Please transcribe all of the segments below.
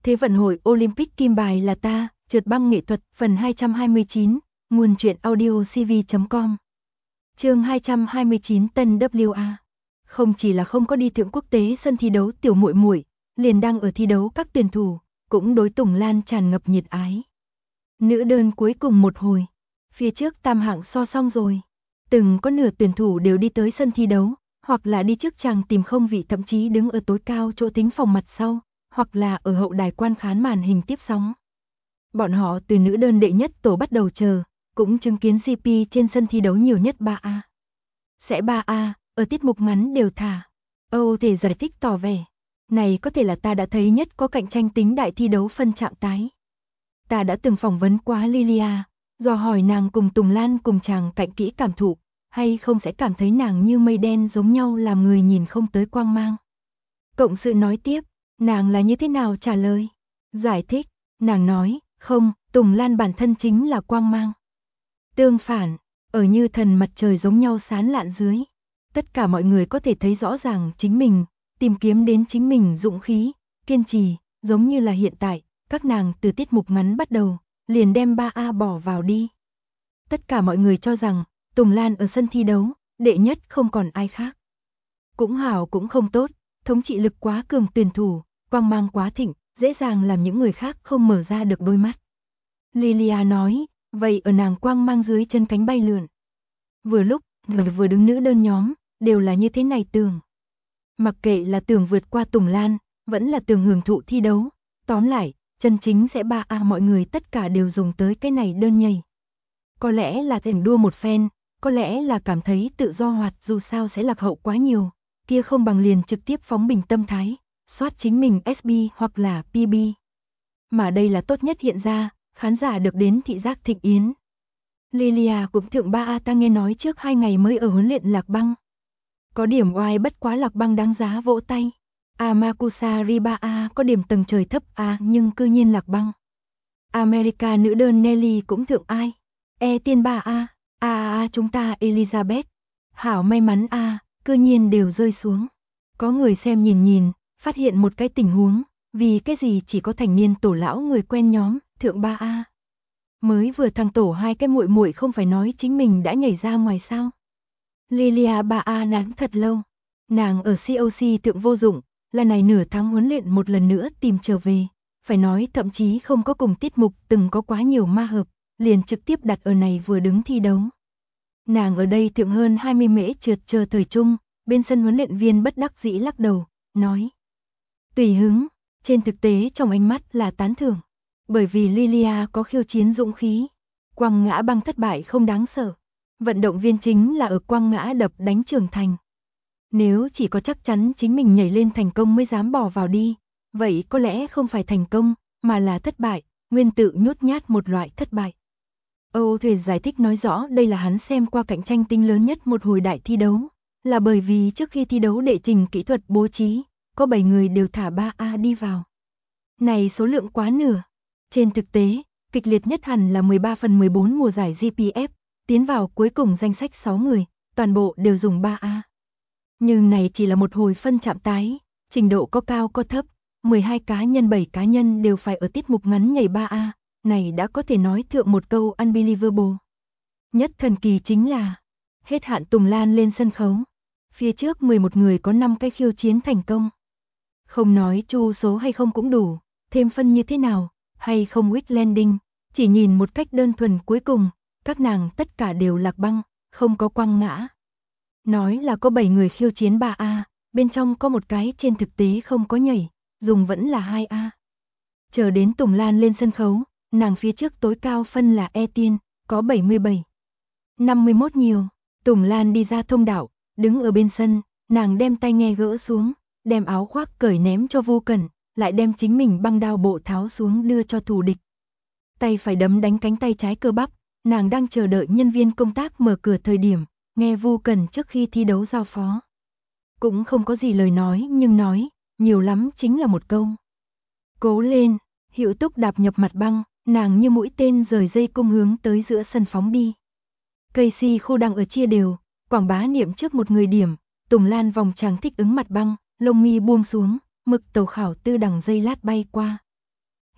Thế vận hội Olympic kim bài là ta, trượt băng nghệ thuật, phần 229, nguồn truyện audio cv.com. Chương 229 Tân WA. Không chỉ là không có đi thượng quốc tế sân thi đấu tiểu muội muội, liền đang ở thi đấu các tuyển thủ, cũng đối Tùng Lan tràn ngập nhiệt ái. Nữ đơn cuối cùng một hồi, phía trước tam hạng so xong rồi. Từng có nửa tuyển thủ đều đi tới sân thi đấu, hoặc là đi trước chàng tìm không vị, thậm chí đứng ở tối cao chỗ thính phòng mặt sau, hoặc là ở hậu đài quan khán màn hình tiếp sóng. Bọn họ từ nữ đơn đệ nhất tổ bắt đầu chờ, cũng chứng kiến GP trên sân thi đấu nhiều nhất 3A. Sẽ 3A, ở tiết mục ngắn đều thả. Âu thể giải thích tỏ vẻ. Này có thể là ta đã thấy nhất có cạnh tranh tính đại thi đấu phân trạng tái. Ta đã từng phỏng vấn quá Lilia, dò hỏi nàng cùng Tùng Lan cùng chàng cạnh kỹ cảm thụ, hay không sẽ cảm thấy nàng như mây đen giống nhau làm người nhìn không tới quang mang. Cộng sự nói tiếp, nàng là như thế nào trả lời? Giải thích, nàng nói, không, Tùng Lan bản thân chính là quang mang. Tương phản, ở như thần mặt trời giống nhau sáng lạn dưới. Tất cả mọi người có thể thấy rõ ràng chính mình, tìm kiếm đến chính mình dũng khí, kiên trì, giống như là hiện tại, các nàng từ tiết mục ngắn bắt đầu, liền đem 3A bỏ vào đi. Tất cả mọi người cho rằng, Tùng Lan ở sân thi đấu, đệ nhất không còn ai khác. Cũng hảo cũng không tốt, thống trị lực quá cường tuyển thủ, quang mang quá thịnh, dễ dàng làm những người khác không mở ra được đôi mắt. Lilia nói, vậy ở nàng quang mang dưới chân cánh bay lượn. Vừa lúc, vừa đứng nữ đơn nhóm, đều là như thế này tưởng. Mặc kệ là tưởng vượt qua Tùng Lan, vẫn là tưởng hưởng thụ thi đấu, tóm lại, chân chính sẽ 3A, mọi người tất cả đều dùng tới cái này đơn nhảy. Có lẽ là thèm đua một phen, có lẽ là cảm thấy tự do hoạt, dù sao sẽ lạc hậu quá nhiều, kia không bằng liền trực tiếp phóng bình tâm thái, soát chính mình SB hoặc là PB. Mà đây là tốt nhất hiện ra, khán giả được đến thị giác thịnh yến. Lilia cũng thượng 3A, ta nghe nói trước 2 ngày mới ở huấn luyện Lạc Băng. Có điểm oai, bất quá Lạc Băng đáng giá vỗ tay. Amakusari 3A có điểm tầng trời thấp A, nhưng cư nhiên Lạc Băng. America nữ đơn Nelly cũng thượng ai. Tiên 3A, chúng ta Elizabeth. Hảo may mắn A, cư nhiên đều rơi xuống. Có người xem nhìn, phát hiện một cái tình huống, vì cái gì chỉ có thành niên tổ lão người quen nhóm, thượng 3A. Mới vừa thăng tổ hai cái muội muội không phải nói chính mình đã nhảy ra ngoài sao. Lilia 3A nán thật lâu, nàng ở COC thượng vô dụng, là này nửa tháng huấn luyện một lần nữa tìm trở về, phải nói thậm chí không có cùng tiết mục từng có quá nhiều ma hợp, liền trực tiếp đặt ở này vừa đứng thi đấu. Nàng ở đây thượng hơn 20 mễ trượt chờ thời trung, bên sân huấn luyện viên bất đắc dĩ lắc đầu, nói. Tùy hứng, trên thực tế trong ánh mắt là tán thưởng, bởi vì Lilia có khiêu chiến dũng khí, quăng ngã băng thất bại không đáng sợ. Vận động viên chính là ở quăng ngã đập đánh trưởng thành. Nếu chỉ có chắc chắn chính mình nhảy lên thành công mới dám bỏ vào đi, vậy có lẽ không phải thành công, mà là thất bại, nguyên tự nhút nhát một loại thất bại. Âu Thuyền giải thích nói rõ đây là hắn xem qua cạnh tranh tính lớn nhất một hồi đại thi đấu, là bởi vì trước khi thi đấu đệ trình kỹ thuật bố trí, có 7 người đều thả 3A đi vào. Này số lượng quá nửa. Trên thực tế, kịch liệt nhất hẳn là 13/14 mùa giải GPF, tiến vào cuối cùng danh sách 6 người, toàn bộ đều dùng 3A. Nhưng này chỉ là một hồi phân chạm tái, trình độ có cao có thấp, 12 cá nhân 7 cá nhân đều phải ở tiết mục ngắn nhảy 3A, này đã có thể nói thượng một câu unbelievable. Nhất thần kỳ chính là, hết hạn Tùng Lan lên sân khấu, phía trước 11 người có 5 cái khiêu chiến thành công. Không nói chu số hay không cũng đủ, thêm phân như thế nào, hay không weak landing, chỉ nhìn một cách đơn thuần cuối cùng, các nàng tất cả đều Lạc Băng, không có quăng ngã. Nói là có 7 người khiêu chiến 3A, bên trong có một cái trên thực tế không có nhảy, dùng vẫn là 2A. Chờ đến Tùng Lan lên sân khấu, nàng phía trước tối cao phân là Tiên, có 77. 51 nhiều, Tùng Lan đi ra thông đạo, đứng ở bên sân, nàng đem tai nghe gỡ xuống, đem áo khoác cởi ném cho Vu Cẩn, lại đem chính mình băng đao bộ tháo xuống đưa cho thù địch. Tay phải đấm đánh cánh tay trái cơ bắp, nàng đang chờ đợi nhân viên công tác mở cửa thời điểm, nghe Vu Cẩn trước khi thi đấu giao phó. Cũng không có gì lời nói nhưng nói, nhiều lắm chính là một câu. Cố lên, Hiệu Túc đạp nhập mặt băng, nàng như mũi tên rời dây cung hướng tới giữa sân phóng đi. Casey khu đang ở chia đều, quảng bá niệm trước một người điểm, Tùng Lan vòng tràng thích ứng mặt băng, lông mi buông xuống, mực tàu khảo tư đằng dây lát bay qua.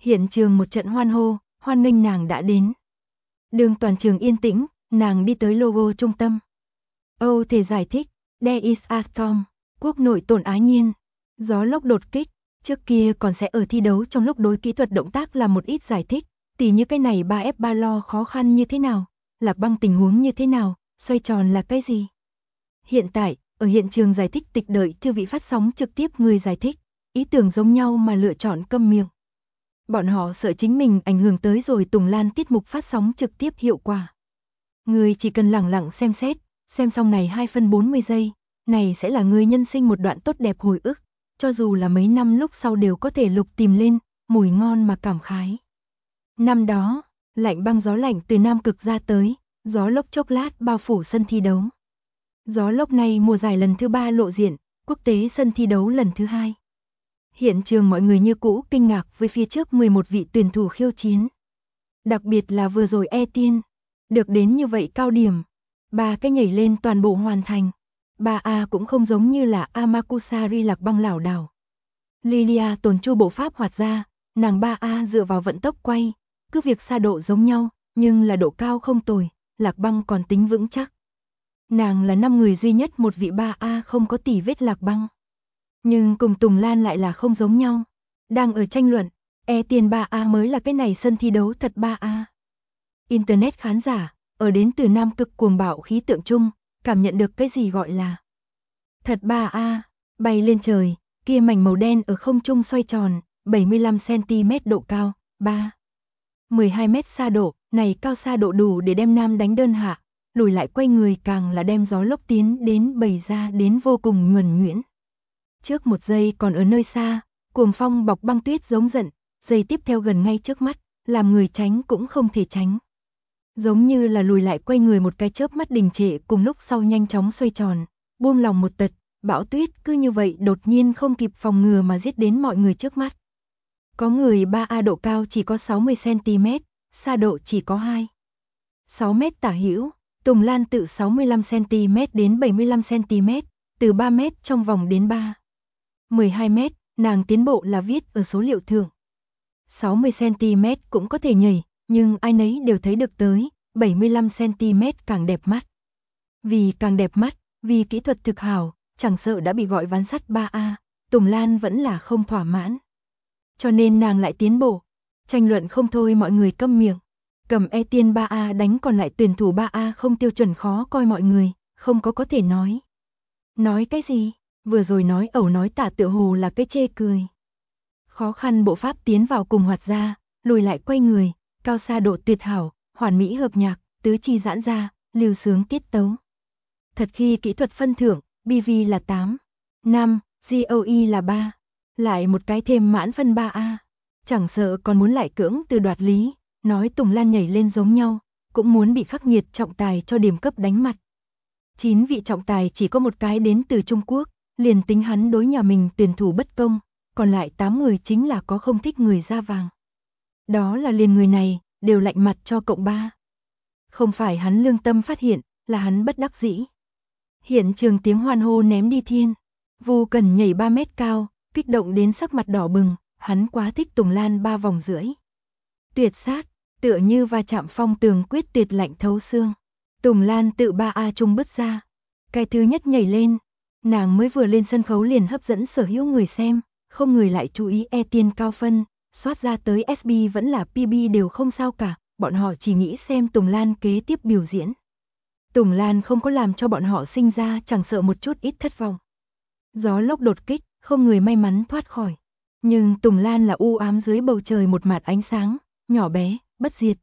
Hiện trường một trận hoan hô, hoan nghênh nàng đã đến. Đường toàn trường yên tĩnh, nàng đi tới logo trung tâm. Âu thể giải thích, There is a storm, quốc nội tổn Á Nhiên. Gió lốc đột kích, trước kia còn sẽ ở thi đấu trong lúc đối kỹ thuật động tác làm một ít giải thích, tỉ như cái này 3F3 lo khó khăn như thế nào, Lạc Băng tình huống như thế nào, xoay tròn là cái gì. Hiện tại, ở hiện trường giải thích tịch đợi chư vị phát sóng trực tiếp người giải thích, ý tưởng giống nhau mà lựa chọn câm miệng. Bọn họ sợ chính mình ảnh hưởng tới rồi Tùng Lan tiết mục phát sóng trực tiếp hiệu quả. Người chỉ cần lẳng lặng xem xét, xem xong này 2 phân 40 giây, này sẽ là người nhân sinh một đoạn tốt đẹp hồi ức, cho dù là mấy năm lúc sau đều có thể lục tìm lên, mùi ngon mà cảm khái. Năm đó, lạnh băng gió lạnh từ Nam Cực ra tới, gió lốc chốc lát bao phủ sân thi đấu. Gió lốc này mùa giải lần thứ 3 lộ diện, quốc tế sân thi đấu lần thứ 2. Hiện trường mọi người như cũ kinh ngạc với phía trước 11 vị tuyển thủ khiêu chiến. Đặc biệt là vừa rồi Etienne, được đến như vậy cao điểm. 3 cái nhảy lên toàn bộ hoàn thành. 3A cũng không giống như là Amakusari Lạc Băng lảo đảo. Lilia tồn chu bộ pháp hoạt ra, nàng 3A dựa vào vận tốc quay, cứ việc xa độ giống nhau, nhưng là độ cao không tồi, Lạc Băng còn tính vững chắc. Nàng là 5 người duy nhất một vị 3A không có tỉ vết Lạc Băng. Nhưng cùng Tùng Lan lại là không giống nhau. Đang ở tranh luận, Etienne 3A mới là cái này sân thi đấu thật 3A. Internet khán giả, ở đến từ Nam Cực cuồng bạo khí tượng chung, cảm nhận được cái gì gọi là thật 3A, bay lên trời, kia mảnh màu đen ở không trung xoay tròn, 75cm độ cao, 12 mét xa độ, này cao xa độ đủ để đem nam đánh đơn hạ, lùi lại quay người càng là đem gió lốc tiến đến bày ra đến vô cùng nhuần nhuyễn. Trước một giây còn ở nơi xa, cuồng phong bọc băng tuyết giống giận, giây tiếp theo gần ngay trước mắt, làm người tránh cũng không thể tránh. Giống như là lùi lại quay người một cái chớp mắt đình trệ cùng lúc sau nhanh chóng xoay tròn, buông lòng một tật, bão tuyết cứ như vậy đột nhiên không kịp phòng ngừa mà giết đến mọi người trước mắt. Có người 3A độ cao chỉ có 60cm, xa độ chỉ có 6 mét tả hữu, Tùng Lan tự 65cm đến 75cm, từ 3 mét trong vòng đến 12 mét, nàng tiến bộ là viết ở số liệu thưởng. 60cm cũng có thể nhảy, nhưng ai nấy đều thấy được tới, 75cm càng đẹp mắt. Vì càng đẹp mắt, vì kỹ thuật thực hảo, chẳng sợ đã bị gọi ván sắt 3A, Tùng Lan vẫn là không thỏa mãn. Cho nên nàng lại tiến bộ. Tranh luận không thôi mọi người câm miệng. Cầm Etienne 3A đánh còn lại tuyển thủ 3A không tiêu chuẩn khó coi mọi người, không có thể nói. Nói cái gì? Vừa rồi nói ẩu nói tả tựa hồ là cái chê cười. Khó khăn bộ pháp tiến vào cùng hoạt ra, lùi lại quay người, cao xa độ tuyệt hảo, hoàn mỹ hợp nhạc, tứ chi giãn ra, lưu sướng tiết tấu. Thật khi kỹ thuật phân thưởng, BV là 8, 5, GOE là 3, lại một cái thêm mãn phân 3A. Chẳng sợ còn muốn lại cưỡng từ đoạt lý, nói Tùng Lan nhảy lên giống nhau, cũng muốn bị khắc nghiệt trọng tài cho điểm cấp đánh mặt. 9 vị trọng tài chỉ có một cái đến từ Trung Quốc, liền tính hắn đối nhà mình tuyển thủ bất công, còn lại 8 người chính là có không thích người da vàng. Đó là liền người này, đều lạnh mặt cho cộng 3. Không phải hắn lương tâm phát hiện, là hắn bất đắc dĩ. Hiện trường tiếng hoan hô ném đi thiên. Vu Cần nhảy 3 mét cao, kích động đến sắc mặt đỏ bừng, hắn quá thích Tùng Lan 3 vòng rưỡi. Tuyệt sát, tựa như va chạm phong tường quyết tuyệt lạnh thấu xương. Tùng Lan tự 3A trung bứt ra. Cái thứ nhất nhảy lên, nàng mới vừa lên sân khấu liền hấp dẫn sở hữu người xem, không người lại chú ý Etienne cao phân, soát ra tới SB vẫn là PB đều không sao cả, bọn họ chỉ nghĩ xem Tùng Lan kế tiếp biểu diễn. Tùng Lan không có làm cho bọn họ sinh ra chẳng sợ một chút ít thất vọng. Gió lốc đột kích, không người may mắn thoát khỏi. Nhưng Tùng Lan là u ám dưới bầu trời một mạt ánh sáng, nhỏ bé, bất diệt.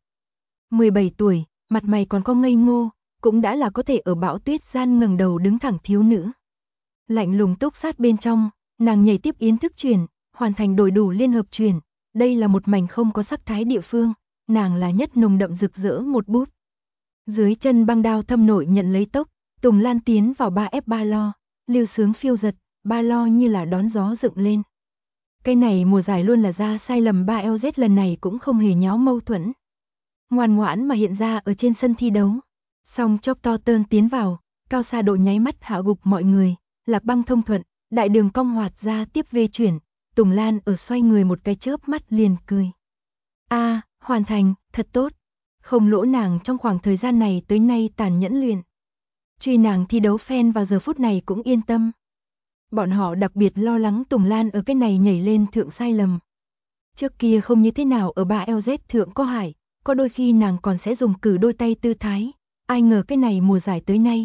17 tuổi, mặt mày còn có ngây ngô, cũng đã là có thể ở bão tuyết gian ngẩng đầu đứng thẳng thiếu nữ. Lạnh lùng túc sát bên trong, nàng nhảy tiếp yến thức truyền, hoàn thành đổi đủ liên hợp truyền. Đây là một mảnh không có sắc thái địa phương, nàng là nhất nồng đậm rực rỡ một bút. Dưới chân băng đao thâm nổi nhận lấy tốc, Tùng Lan tiến vào 3F3 lo, lưu sướng phiêu giật, 3 lo như là đón gió dựng lên. Cái này mùa giải luôn là ra sai lầm 3LZ lần này cũng không hề nháo mâu thuẫn. Ngoan ngoãn mà hiện ra ở trên sân thi đấu. Song chốc to tơn tiến vào, cao xa độ nháy mắt hạ gục mọi người, Lạc Băng thông thuận, đại đường cong hoạt ra tiếp về chuyển, Tùng Lan ở xoay người một cái chớp mắt liền cười. Hoàn thành, thật tốt. Không lỗ nàng trong khoảng thời gian này tới nay tàn nhẫn luyện. Truy nàng thi đấu fan vào giờ phút này cũng yên tâm. Bọn họ đặc biệt lo lắng Tùng Lan ở cái này nhảy lên thượng sai lầm. Trước kia không như thế nào ở 3LZ thượng có hại, có đôi khi nàng còn sẽ dùng cử đôi tay tư thái. Ai ngờ cái này mùa giải tới nay,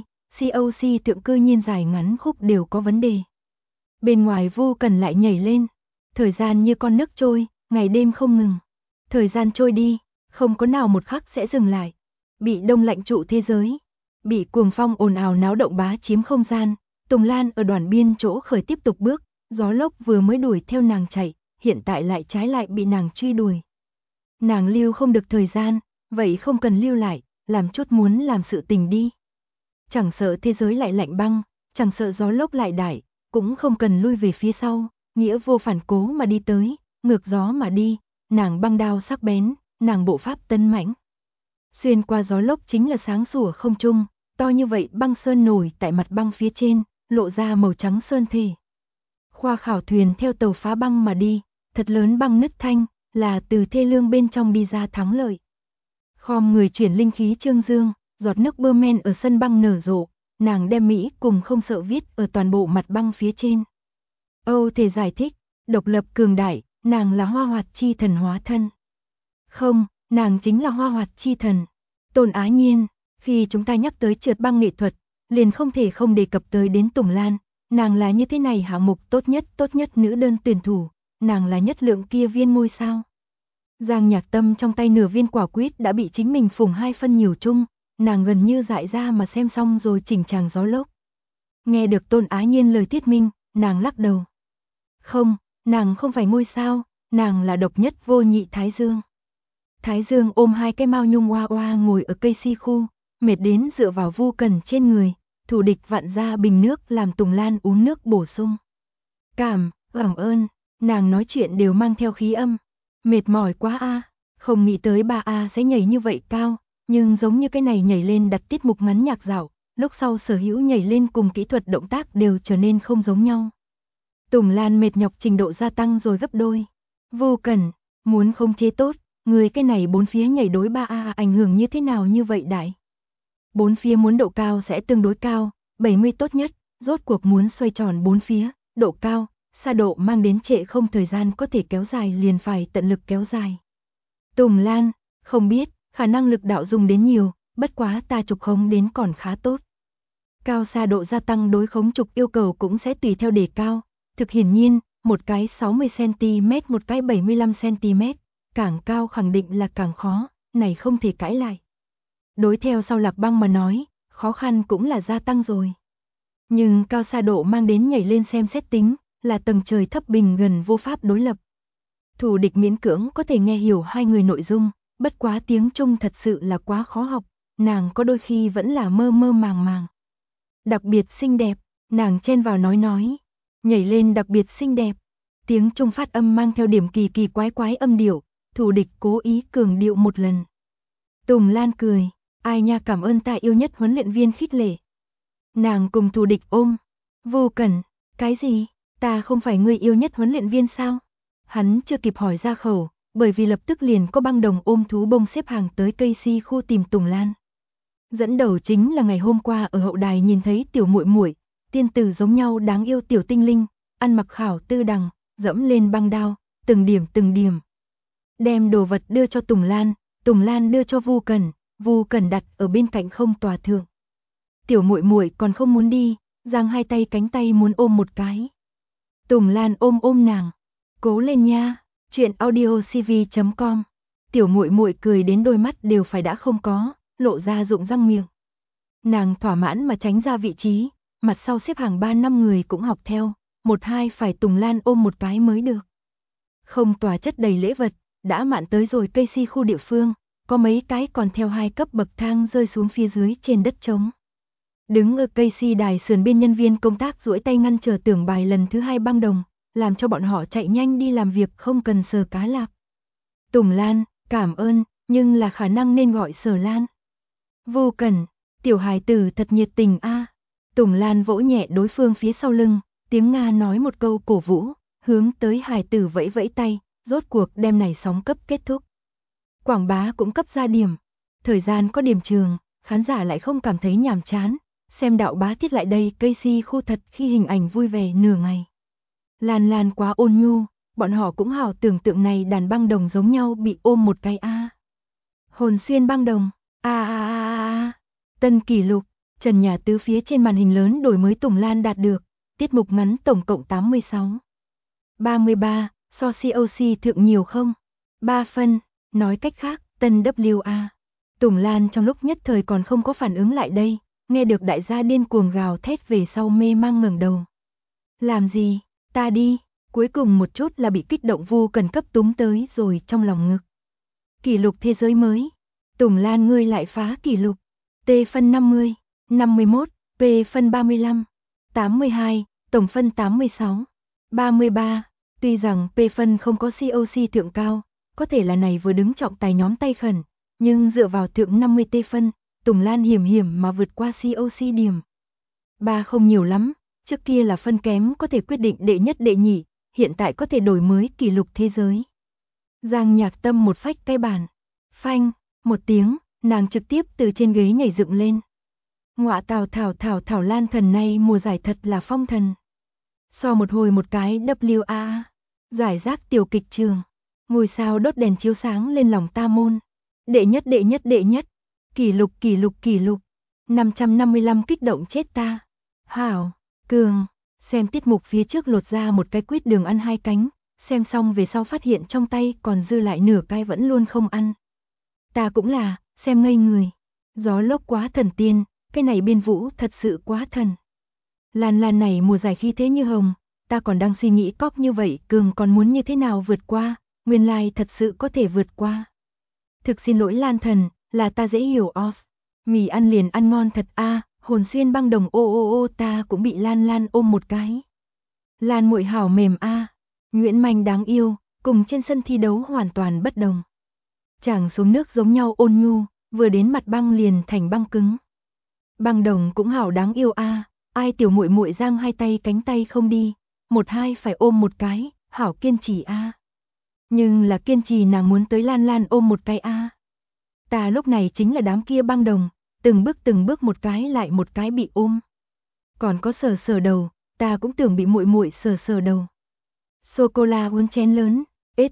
COC thượng cư nhiên dài ngắn khúc đều có vấn đề. Bên ngoài Vu Cần lại nhảy lên. Thời gian như con nước trôi, ngày đêm không ngừng. Thời gian trôi đi, không có nào một khắc sẽ dừng lại. Bị đông lạnh trụ thế giới. Bị cuồng phong ồn ào náo động bá chiếm không gian. Tùng Lan ở đoàn biên chỗ khởi tiếp tục bước. Gió lốc vừa mới đuổi theo nàng chạy, hiện tại lại trái lại bị nàng truy đuổi. Nàng lưu không được thời gian, vậy không cần lưu lại, làm chút muốn làm sự tình đi. Chẳng sợ thế giới lại lạnh băng, chẳng sợ gió lốc lại đại, cũng không cần lui về phía sau, nghĩa vô phản cố mà đi tới, ngược gió mà đi, nàng băng đao sắc bén, nàng bộ pháp tấn mãnh. Xuyên qua gió lốc chính là sáng sủa không trung, to như vậy băng sơn nổi tại mặt băng phía trên, lộ ra màu trắng sơn thể. Khoa khảo thuyền theo tàu phá băng mà đi, thật lớn băng nứt thanh, là từ thê lương bên trong đi ra thắng lợi. Khom người chuyển linh khí trương dương, giọt nước bơ men ở sân băng nở rộ, nàng đem Mỹ cùng không sợ viết ở toàn bộ mặt băng phía trên. Âu thể giải thích, độc lập cường đại, nàng là hoa hoạt chi thần hóa thân. Không, nàng chính là hoa hoạt chi thần. Tôn Á Nhiên, khi chúng ta nhắc tới trượt băng nghệ thuật, liền không thể không đề cập tới đến Tùng Lan, nàng là như thế này hạng mục tốt nhất nữ đơn tuyển thủ, nàng là nhất lượng kia viên ngôi sao. Giang Nhạc Tâm trong tay nửa viên quả quýt đã bị chính mình phủng 2 phân nhiều chung, nàng gần như dại ra mà xem xong rồi chỉnh tràng gió lốc. Nghe được Tôn Á Nhiên lời thuyết minh, nàng lắc đầu. Không, nàng không phải ngôi sao, nàng là độc nhất vô nhị Thái Dương. Thái Dương ôm 2 cái mao nhung oa oa ngồi ở cây si khu, mệt đến dựa vào Vu Cần trên người, thủ địch vặn ra bình nước làm Tùng Lan uống nước bổ sung. Cảm ơn, nàng nói chuyện đều mang theo khí âm. Mệt mỏi quá không nghĩ tới 3A sẽ nhảy như vậy cao, nhưng giống như cái này nhảy lên đặt tiết mục ngắn nhạc dạo, lúc sau sở hữu nhảy lên cùng kỹ thuật động tác đều trở nên không giống nhau. Tùng Lan mệt nhọc trình độ gia tăng rồi gấp đôi. Vô Cần, muốn không chế tốt, người cái này bốn phía nhảy đối 3A ảnh hưởng như thế nào như vậy đại? Bốn phía muốn độ cao sẽ tương đối cao, 70 tốt nhất, rốt cuộc muốn xoay tròn bốn phía, độ cao, xa độ mang đến trệ không thời gian có thể kéo dài liền phải tận lực kéo dài. Tùng Lan, không biết, khả năng lực đạo dùng đến nhiều, bất quá ta trục khống đến còn khá tốt. Cao xa độ gia tăng đối khống trục yêu cầu cũng sẽ tùy theo đề cao, thực hiển nhiên, một cái 60cm một cái 75cm, càng cao khẳng định là càng khó, này không thể cãi lại. Đối theo sau Lạc Băng mà nói, khó khăn cũng là gia tăng rồi. Nhưng cao xa độ mang đến nhảy lên xem xét tính, là tầng trời thấp bình gần vô pháp đối lập. Thủ địch miễn cưỡng có thể nghe hiểu hai người nội dung, bất quá tiếng Trung thật sự là quá khó học, nàng có đôi khi vẫn là mơ mơ màng màng. Đặc biệt xinh đẹp, nàng chen vào nói, nhảy lên đặc biệt xinh đẹp. Tiếng Trung phát âm mang theo điểm kỳ kỳ quái âm điệu, thủ địch cố ý cường điệu một lần. Tùng Lan cười, ai nha, cảm ơn ta yêu nhất huấn luyện viên khích lệ. Nàng cùng thủ địch ôm, Vô Cần, cái gì, ta không phải người yêu nhất huấn luyện viên sao? Hắn chưa kịp hỏi ra khẩu, bởi vì lập tức liền có băng đồng ôm thú bông xếp hàng tới cây si khu tìm Tùng Lan. Dẫn đầu chính là ngày hôm qua ở hậu đài nhìn thấy tiểu muội muội, tiên tử giống nhau đáng yêu tiểu tinh linh, ăn mặc khảo tư đằng, dẫm lên băng đao, từng điểm. Đem đồ vật đưa cho Tùng Lan đưa cho Vu Cần đặt ở bên cạnh không tòa thượng. Tiểu muội muội còn không muốn đi, giang hai tay cánh tay muốn ôm một cái. Tùng Lan ôm nàng, cố lên nha, chuyện audiocv.com. Tiểu muội muội cười đến đôi mắt đều phải đã không có, lộ ra rụng răng miệng. Nàng thỏa mãn mà tránh ra vị trí, mặt sau xếp hàng 3-5 người cũng học theo, 1-2 phải Tùng Lan ôm một cái mới được. Không tòa chất đầy lễ vật, đã mạn tới rồi cây si khu địa phương, có mấy cái còn theo 2 cấp bậc thang rơi xuống phía dưới trên đất trống. Đứng ở cây si đài sườn bên nhân viên công tác duỗi tay ngăn trở tưởng bài lần thứ 2 băng đồng, làm cho bọn họ chạy nhanh đi làm việc không cần sờ cá lạc. Tùng Lan, cảm ơn, nhưng là khả năng nên gọi Sở Lan. Vô Cần, tiểu hài tử thật nhiệt tình a. Tùng Lan vỗ nhẹ đối phương phía sau lưng, tiếng Nga nói một câu cổ vũ, hướng tới hài tử vẫy vẫy tay, rốt cuộc đêm này sóng cấp kết thúc. Quảng bá cũng cấp ra điểm. Thời gian có điểm trường, khán giả lại không cảm thấy nhàm chán. Xem đạo bá thiết lại đây Casey khu thật khi hình ảnh vui vẻ nửa ngày. Lan Lan quá ôn nhu, bọn họ cũng hảo tưởng tượng này đàn băng đồng giống nhau bị ôm một cái a. Hồn xuyên băng đồng, a. Tân kỷ lục, trần nhà tứ phía trên màn hình lớn đổi mới Tùng Lan đạt được, tiết mục ngắn tổng cộng 86. 33, so COC thượng nhiều không? 3 phân, nói cách khác, tân WA. Tùng Lan trong lúc nhất thời còn không có phản ứng lại đây, nghe được đại gia điên cuồng gào thét về sau mê mang ngẩng đầu. Làm gì, ta đi, cuối cùng một chút là bị kích động Vu Cần cấp túm tới rồi trong lòng ngực. Kỷ lục thế giới mới, Tùng Lan ngươi lại phá kỷ lục, T phân 50, 51, P phân 35, 82, tổng phân 86, 33, tuy rằng P phân không có COC thượng cao, có thể là này vừa đứng trọng tài nhóm tay khẩn, nhưng dựa vào thượng 50 T phân, Tùng Lan hiểm mà vượt qua COC điểm. 3 không nhiều lắm, trước kia là phân kém có thể quyết định đệ nhất đệ nhị, hiện tại có thể đổi mới kỷ lục thế giới. Giang Nhạc Tâm một phách cái bàn, phanh, một tiếng, nàng trực tiếp từ trên ghế nhảy dựng lên. Ngọa Thảo Lan thần này mùa giải thật là phong thần. So một hồi một cái WA, giải rác tiểu kịch trường, ngôi sao đốt đèn chiếu sáng lên lòng ta môn. Đệ nhất, kỷ lục, 555 kích động chết ta. Hảo, cường, xem tiết mục phía trước lột ra một cái quýt đường ăn hai cánh, xem xong về sau phát hiện trong tay còn dư lại nửa cái vẫn luôn không ăn. Ta cũng là, xem ngây người. Gió lốc quá thần tiên, cái này biên vũ thật sự quá thần. Lan Lan này mùa giải khí thế như hồng, ta còn đang suy nghĩ cóc như vậy cường còn muốn như thế nào vượt qua, nguyên lai thật sự có thể vượt qua. Thực xin lỗi Lan thần, là ta dễ hiểu os. Mì ăn liền ăn ngon thật a, hồn xuyên băng đồng ô ta cũng bị Lan Lan ôm một cái. Lan muội hảo mềm a, Nguyễn Manh đáng yêu, cùng trên sân thi đấu hoàn toàn bất đồng. Chàng xuống nước giống nhau ôn nhu, vừa đến mặt băng liền thành băng cứng. Băng đồng cũng hảo đáng yêu a, ai tiểu muội muội giang hai tay cánh tay không đi, một hai phải ôm một cái, hảo kiên trì a. Nhưng là kiên trì nàng muốn tới Lan Lan ôm một cái a. Ta lúc này chính là đám kia băng đồng, từng bước một cái lại một cái bị ôm. Còn có sờ đầu, ta cũng tưởng bị muội muội sờ đầu. Sô cô la uống chén lớn,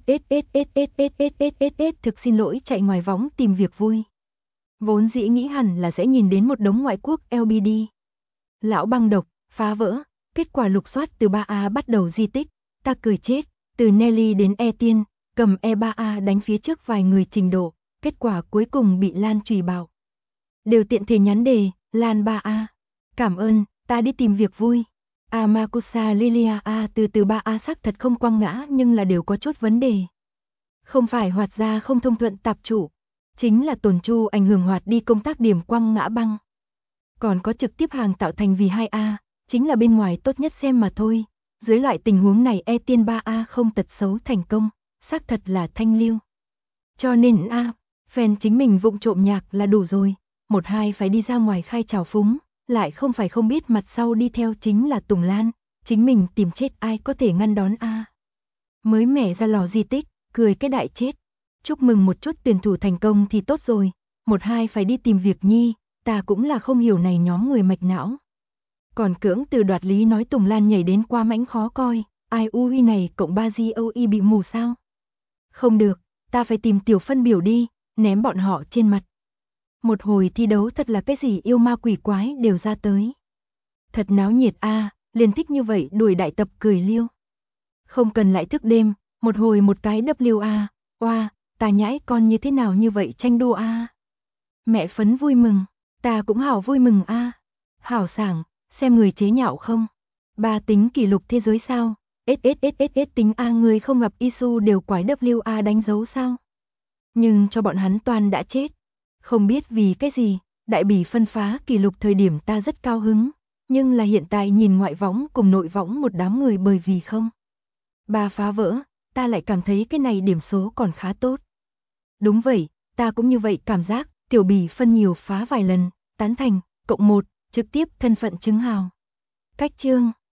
thực xin lỗi chạy ngoài võng tìm việc vui. Vốn dĩ nghĩ hẳn là sẽ nhìn đến một đống ngoại quốc LBD. Lão băng độc, phá vỡ, kết quả lục soát từ 3A bắt đầu di tích, ta cười chết, từ Nelly đến E Tiên, cầm E3A đánh phía trước vài người trình độ, kết quả cuối cùng bị Lan trùy bảo. Đều tiện thể nhắn đề, Lan 3A. Cảm ơn, ta đi tìm việc vui. Amakusa Lilia A từ 3A sắc thật không quăng ngã nhưng là đều có chút vấn đề. Không phải hoạt ra không thông thuận tạp chủ, chính là tồn chu ảnh hưởng hoạt đi công tác điểm quăng ngã băng. Còn có trực tiếp hàng tạo thành vì 2A, chính là bên ngoài tốt nhất xem mà thôi. Dưới loại tình huống này E Tiên 3A không tật xấu thành công, xác thật là thanh lưu. Cho nên fan chính mình vụng trộm nhạc là đủ rồi, một hai phải đi ra ngoài khai trào phúng, lại không phải không biết mặt sau đi theo chính là Tùng Lan, chính mình tìm chết ai có thể ngăn đón a. Mới mẻ ra lò di tích, cười cái đại chết. Chúc mừng một chút tuyển thủ thành công thì tốt rồi, một hai phải đi tìm việc nhi, ta cũng là không hiểu này nhóm người mạch não. Còn cưỡng từ đoạt lý nói Tùng Lan nhảy đến qua mãnh khó coi, ai ui này cộng 3 GOE bị mù sao? Không được, ta phải tìm tiểu phân biểu đi, ném bọn họ trên mặt. Một hồi thi đấu thật là cái gì yêu ma quỷ quái đều ra tới. Thật náo nhiệt a, liền thích như vậy đuổi đại tập cười liêu. Không cần lại thức đêm, một hồi một cái WA, oa, ta nhãi con như thế nào như vậy tranh đua a. Mẹ phấn vui mừng, ta cũng hảo vui mừng a. Hảo sảng, xem người chế nhạo không. Ba tính kỷ lục thế giới sao? Tính a người không gặp Isu đều quái WA đánh dấu sao? Nhưng cho bọn hắn toàn đã chết. Không biết vì cái gì, đại bỉ phân phá kỷ lục thời điểm ta rất cao hứng, nhưng là hiện tại nhìn ngoại võng cùng nội võng một đám người bởi vì không. Ba phá vỡ, ta lại cảm thấy cái này điểm số còn khá tốt. Đúng vậy, ta cũng như vậy cảm giác, tiểu bỉ phân nhiều phá vài lần, tán thành, cộng 1, trực tiếp thân phận chứng hào. Cách chương